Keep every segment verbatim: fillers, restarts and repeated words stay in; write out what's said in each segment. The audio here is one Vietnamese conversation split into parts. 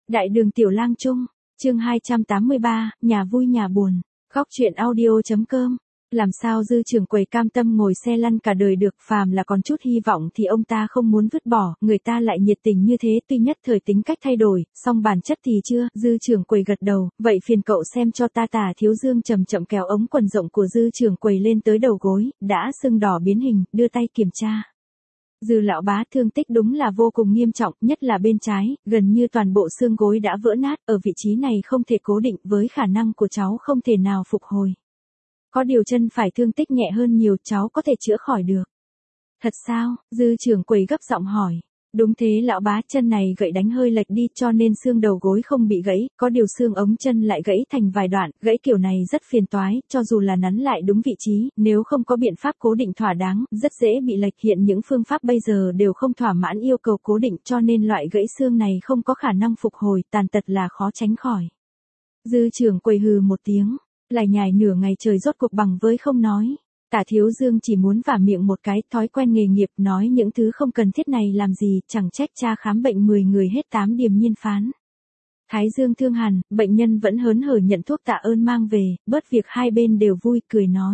Đại đường Tiểu Lang Trung, chương hai trăm tám mươi ba, nhà vui nhà buồn, góc truyện audio.com. Làm sao Dư trưởng quầy cam tâm ngồi xe lăn cả đời được, phàm là còn chút hy vọng thì ông ta không muốn vứt bỏ, người ta lại nhiệt tình như thế, tuy nhất thời tính cách thay đổi, song bản chất thì chưa. Dư trưởng quầy gật đầu, vậy phiền cậu xem cho ta. Tả Thiếu Dương chậm chậm kéo ống quần rộng của Dư trưởng quầy lên tới đầu gối, đã sưng đỏ biến hình, đưa tay kiểm tra. Dư lão bá thương tích đúng là vô cùng nghiêm trọng, nhất là bên trái, gần như toàn bộ xương gối đã vỡ nát, ở vị trí này không thể cố định, với khả năng của cháu không thể nào phục hồi. Có điều chân phải thương tích nhẹ hơn nhiều, cháu có thể chữa khỏi được. Thật sao? Dư trưởng quầy gấp giọng hỏi. Đúng thế lão bá, chân này gậy đánh hơi lệch đi cho nên xương đầu gối không bị gãy, có điều xương ống chân lại gãy thành vài đoạn, gãy kiểu này rất phiền toái, cho dù là nắn lại đúng vị trí, nếu không có biện pháp cố định thỏa đáng, rất dễ bị lệch. Hiện những phương pháp bây giờ đều không thỏa mãn yêu cầu cố định, cho nên loại gãy xương này không có khả năng phục hồi, tàn tật là khó tránh khỏi. Dư trưởng quầy hừ một tiếng, lải nhải nửa ngày trời rốt cuộc bằng với không nói. Tả Thiếu Dương chỉ muốn vả miệng một cái, thói quen nghề nghiệp nói những thứ không cần thiết này làm gì, chẳng trách cha khám bệnh mười người hết tám điềm nhiên phán. Thái Dương thương hàn, bệnh nhân vẫn hớn hở nhận thuốc tạ ơn mang về, bớt việc hai bên đều vui, cười nói.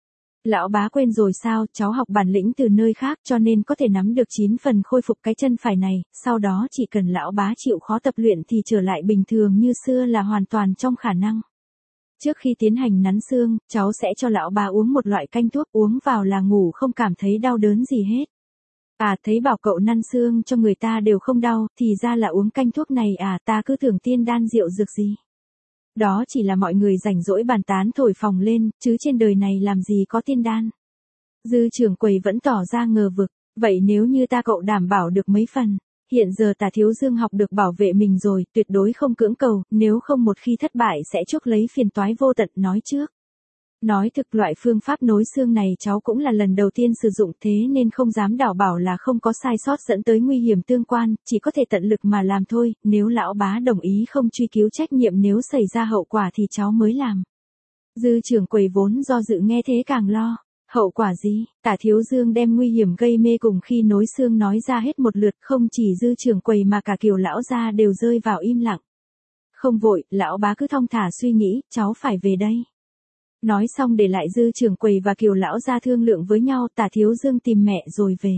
Lão bá quên rồi sao, cháu học bản lĩnh từ nơi khác cho nên có thể nắm được chín phần khôi phục cái chân phải này, sau đó chỉ cần lão bá chịu khó tập luyện thì trở lại bình thường như xưa là hoàn toàn trong khả năng. Trước khi tiến hành nắn xương, cháu sẽ cho lão bà uống một loại canh thuốc, uống vào là ngủ không cảm thấy đau đớn gì hết. À, thấy bảo cậu nắn xương cho người ta đều không đau, thì ra là uống canh thuốc này à, ta cứ tưởng tiên đan rượu dược gì. Đó chỉ là mọi người rảnh rỗi bàn tán thổi phồng lên, chứ trên đời này làm gì có tiên đan. Dư trưởng quầy vẫn tỏ ra ngờ vực, vậy nếu như ta cậu đảm bảo được mấy phần. Hiện giờ Tả Thiếu Dương học được bảo vệ mình rồi, tuyệt đối không cưỡng cầu, nếu không một khi thất bại sẽ chuốc lấy phiền toái vô tận, nói trước. Nói thực, loại phương pháp nối xương này cháu cũng là lần đầu tiên sử dụng, thế nên không dám đảm bảo là không có sai sót dẫn tới nguy hiểm tương quan, chỉ có thể tận lực mà làm thôi, nếu lão bá đồng ý không truy cứu trách nhiệm nếu xảy ra hậu quả thì cháu mới làm. Dư trưởng quầy vốn do dự nghe thế càng lo. Hậu quả gì? Tả Thiếu Dương đem nguy hiểm gây mê cùng khi nối xương nói ra hết một lượt, không chỉ Dư trưởng quầy mà cả Kiều lão gia đều rơi vào im lặng. Không vội, lão bá cứ thong thả suy nghĩ, cháu phải về đây. Nói xong để lại Dư trưởng quầy và Kiều lão gia thương lượng với nhau, Tả Thiếu Dương tìm mẹ rồi về.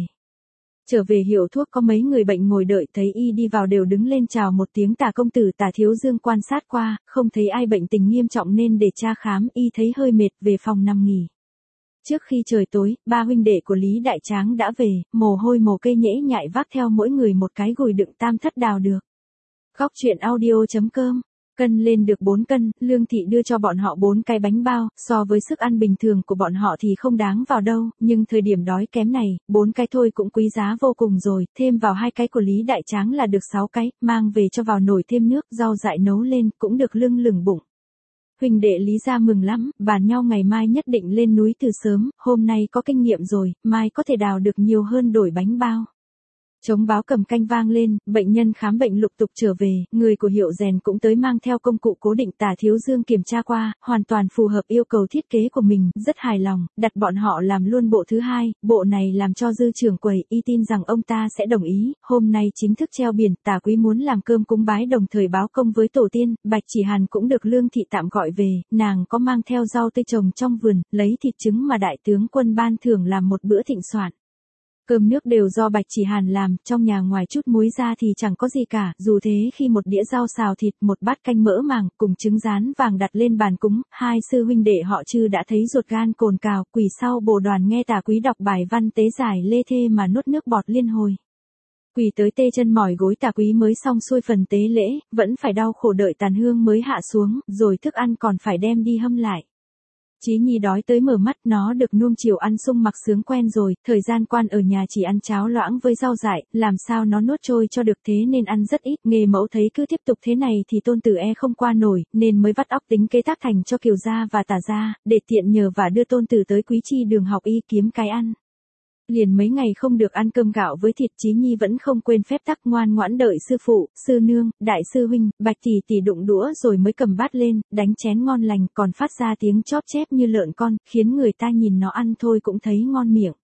Trở về hiệu thuốc có mấy người bệnh ngồi đợi, thấy y đi vào đều đứng lên chào một tiếng. Tả công tử. Tả Thiếu Dương quan sát qua, không thấy ai bệnh tình nghiêm trọng nên để tra khám, y thấy hơi mệt, về phòng nằm nghỉ. Trước khi trời tối, ba huynh đệ của Lý Đại Tráng đã về, mồ hôi mồ kê nhễ nhại vác theo mỗi người một cái gùi đựng tam thất đào được. Góc truyện audio.com. Cân lên được bốn cân, Lương Thị đưa cho bọn họ bốn cái bánh bao, so với sức ăn bình thường của bọn họ thì không đáng vào đâu, nhưng thời điểm đói kém này, bốn cái thôi cũng quý giá vô cùng rồi, thêm vào hai cái của Lý Đại Tráng là được sáu cái, mang về cho vào nồi thêm nước, rau dại nấu lên, cũng được lưng lửng bụng. Huỳnh đệ Lý gia mừng lắm, bàn nhau ngày mai nhất định lên núi từ sớm, hôm nay có kinh nghiệm rồi, mai có thể đào được nhiều hơn đổi bánh bao. Trống báo cầm canh vang lên, bệnh nhân khám bệnh lục tục trở về, người của hiệu rèn cũng tới mang theo công cụ cố định. Tả Thiếu Dương kiểm tra qua, hoàn toàn phù hợp yêu cầu thiết kế của mình, rất hài lòng, đặt bọn họ làm luôn bộ thứ hai, bộ này làm cho Dư trưởng quầy, y tin rằng ông ta sẽ đồng ý. Hôm nay chính thức treo biển, Tả Quý muốn làm cơm cúng bái đồng thời báo công với tổ tiên. Bạch Chỉ Hàn cũng được Lương Thị tạm gọi về, nàng có mang theo rau tây trồng trong vườn, lấy thịt trứng mà đại tướng quân ban thưởng làm một bữa thịnh soạn. Cơm nước đều do Bạch Chỉ Hàn làm, trong nhà ngoài chút muối ra thì chẳng có gì cả, dù thế khi một đĩa rau xào thịt, một bát canh mỡ màng, cùng trứng rán vàng đặt lên bàn cúng, hai sư huynh đệ họ Trư đã thấy ruột gan cồn cào, quỳ sau bồ đoàn nghe Tả Quý đọc bài văn tế giải lê thê mà nuốt nước bọt liên hồi. Quỳ tới tê chân mỏi gối. Tả Quý mới xong xuôi phần tế lễ, vẫn phải đau khổ đợi tàn hương mới hạ xuống, rồi thức ăn còn phải đem đi hâm lại. Chí Nhi đói tới mở mắt, nó được nuông chiều ăn sung mặc sướng quen rồi, thời gian quan ở nhà chỉ ăn cháo loãng với rau dại, làm sao nó nuốt trôi cho được, thế nên ăn rất ít. Nghề mẫu thấy cứ tiếp tục thế này thì tôn tử e không qua nổi, nên mới vắt óc tính kế tác thành cho Kiều gia và Tả gia, để tiện nhờ và đưa tôn tử tới Quý Chi đường học y kiếm cái ăn. Liền mấy ngày không được ăn cơm gạo với thịt, Chí Nhi vẫn không quên phép tắc ngoan ngoãn đợi sư phụ, sư nương, đại sư huynh, Bạch tỷ tỷ đụng đũa rồi mới cầm bát lên, đánh chén ngon lành, còn phát ra tiếng chóp chép như lợn con, khiến người ta nhìn nó ăn thôi cũng thấy ngon miệng.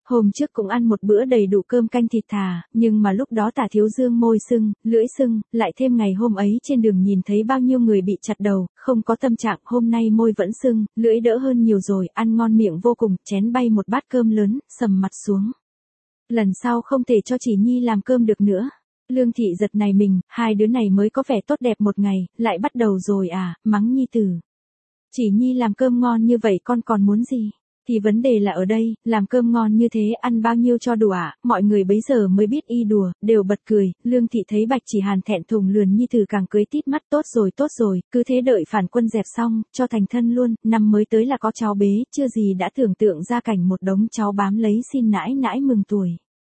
Hôm trước cũng ăn một bữa đầy đủ cơm canh thịt thà, nhưng mà lúc đó Tả Thiếu Dương môi sưng, lưỡi sưng, lại thêm ngày hôm ấy trên đường nhìn thấy bao nhiêu người bị chặt đầu, không có tâm trạng, hôm nay môi vẫn sưng, lưỡi đỡ hơn nhiều rồi, ăn ngon miệng vô cùng, chén bay một bát cơm lớn, sầm mặt xuống. Lần sau không thể cho chỉ Nhi làm cơm được nữa. Lương Thị giật này mình, hai đứa này mới có vẻ tốt đẹp một ngày, lại bắt đầu rồi à, mắng Nhi tử. Chỉ Nhi làm cơm ngon như vậy con còn muốn gì? Thì vấn đề là ở đây, làm cơm ngon như thế ăn bao nhiêu cho đủ ạ, à? Mọi người bấy giờ mới biết y đùa, đều bật cười, Lương Thị thấy Bạch Chỉ Hàn thẹn thùng lườn Nhi tử càng cưới tít mắt, tốt rồi tốt rồi, cứ thế đợi phản quân dẹp xong, cho thành thân luôn, năm mới tới là có cháu bế, chưa gì đã tưởng tượng ra cảnh một đống cháu bám lấy xin nãi nãi mừng tuổi.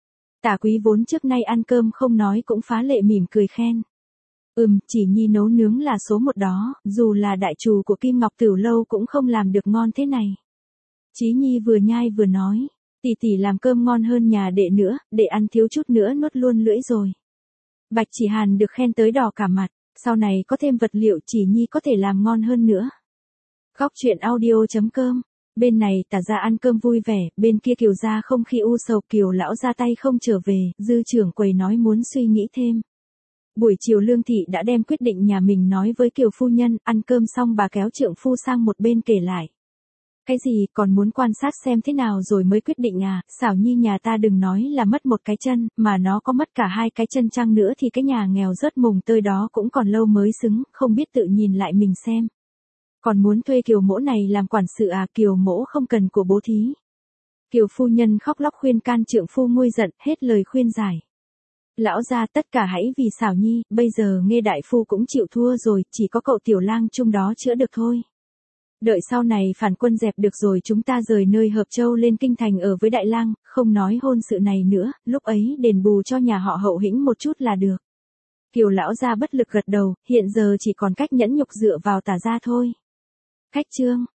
Tả Quý vốn trước nay ăn cơm không nói cũng phá lệ mỉm cười khen. Ừm, chỉ Nhi nấu nướng là số một đó, dù là đại trù của Kim Ngọc Tửu Lâu cũng không làm được ngon thế này. Chí Nhi vừa nhai vừa nói, tỷ tỷ làm cơm ngon hơn nhà đệ nữa, đệ ăn thiếu chút nữa nuốt luôn lưỡi rồi. Bạch Chỉ Hàn được khen tới đỏ cả mặt, sau này có thêm vật liệu Chỉ Nhi có thể làm ngon hơn nữa. Góc truyện audio chấm com. Bên này Tả gia ăn cơm vui vẻ, bên kia Kiều gia không khí u sầu, Kiều lão ra tay không trở về, dư trưởng quầy nói muốn suy nghĩ thêm. Buổi chiều Lương Thị đã đem quyết định nhà mình nói với Kiều phu nhân, ăn cơm xong bà kéo trượng phu sang một bên kể lại. Cái gì, còn muốn quan sát xem thế nào rồi mới quyết định à, xảo Nhi nhà ta đừng nói là mất một cái chân, mà nó có mất cả hai cái chân chăng nữa thì cái nhà nghèo rớt mùng tơi đó cũng còn lâu mới xứng, không biết tự nhìn lại mình xem. Còn muốn thuê Kiều mỗ này làm quản sự à, Kiều mỗ không cần của bố thí. Kiều phu nhân khóc lóc khuyên can trượng phu nguôi giận, hết lời khuyên giải. Lão gia tất cả hãy vì xảo Nhi, bây giờ nghe đại phu cũng chịu thua rồi, chỉ có cậu tiểu lang chung đó chữa được thôi. Đợi sau này phản quân dẹp được rồi chúng ta rời nơi Hợp Châu lên kinh thành ở với đại lang, không nói hôn sự này nữa, lúc ấy đền bù cho nhà họ Hậu hĩnh một chút là được. Kiều lão gia bất lực gật đầu, hiện giờ chỉ còn cách nhẫn nhục dựa vào Tả gia thôi. Khách chương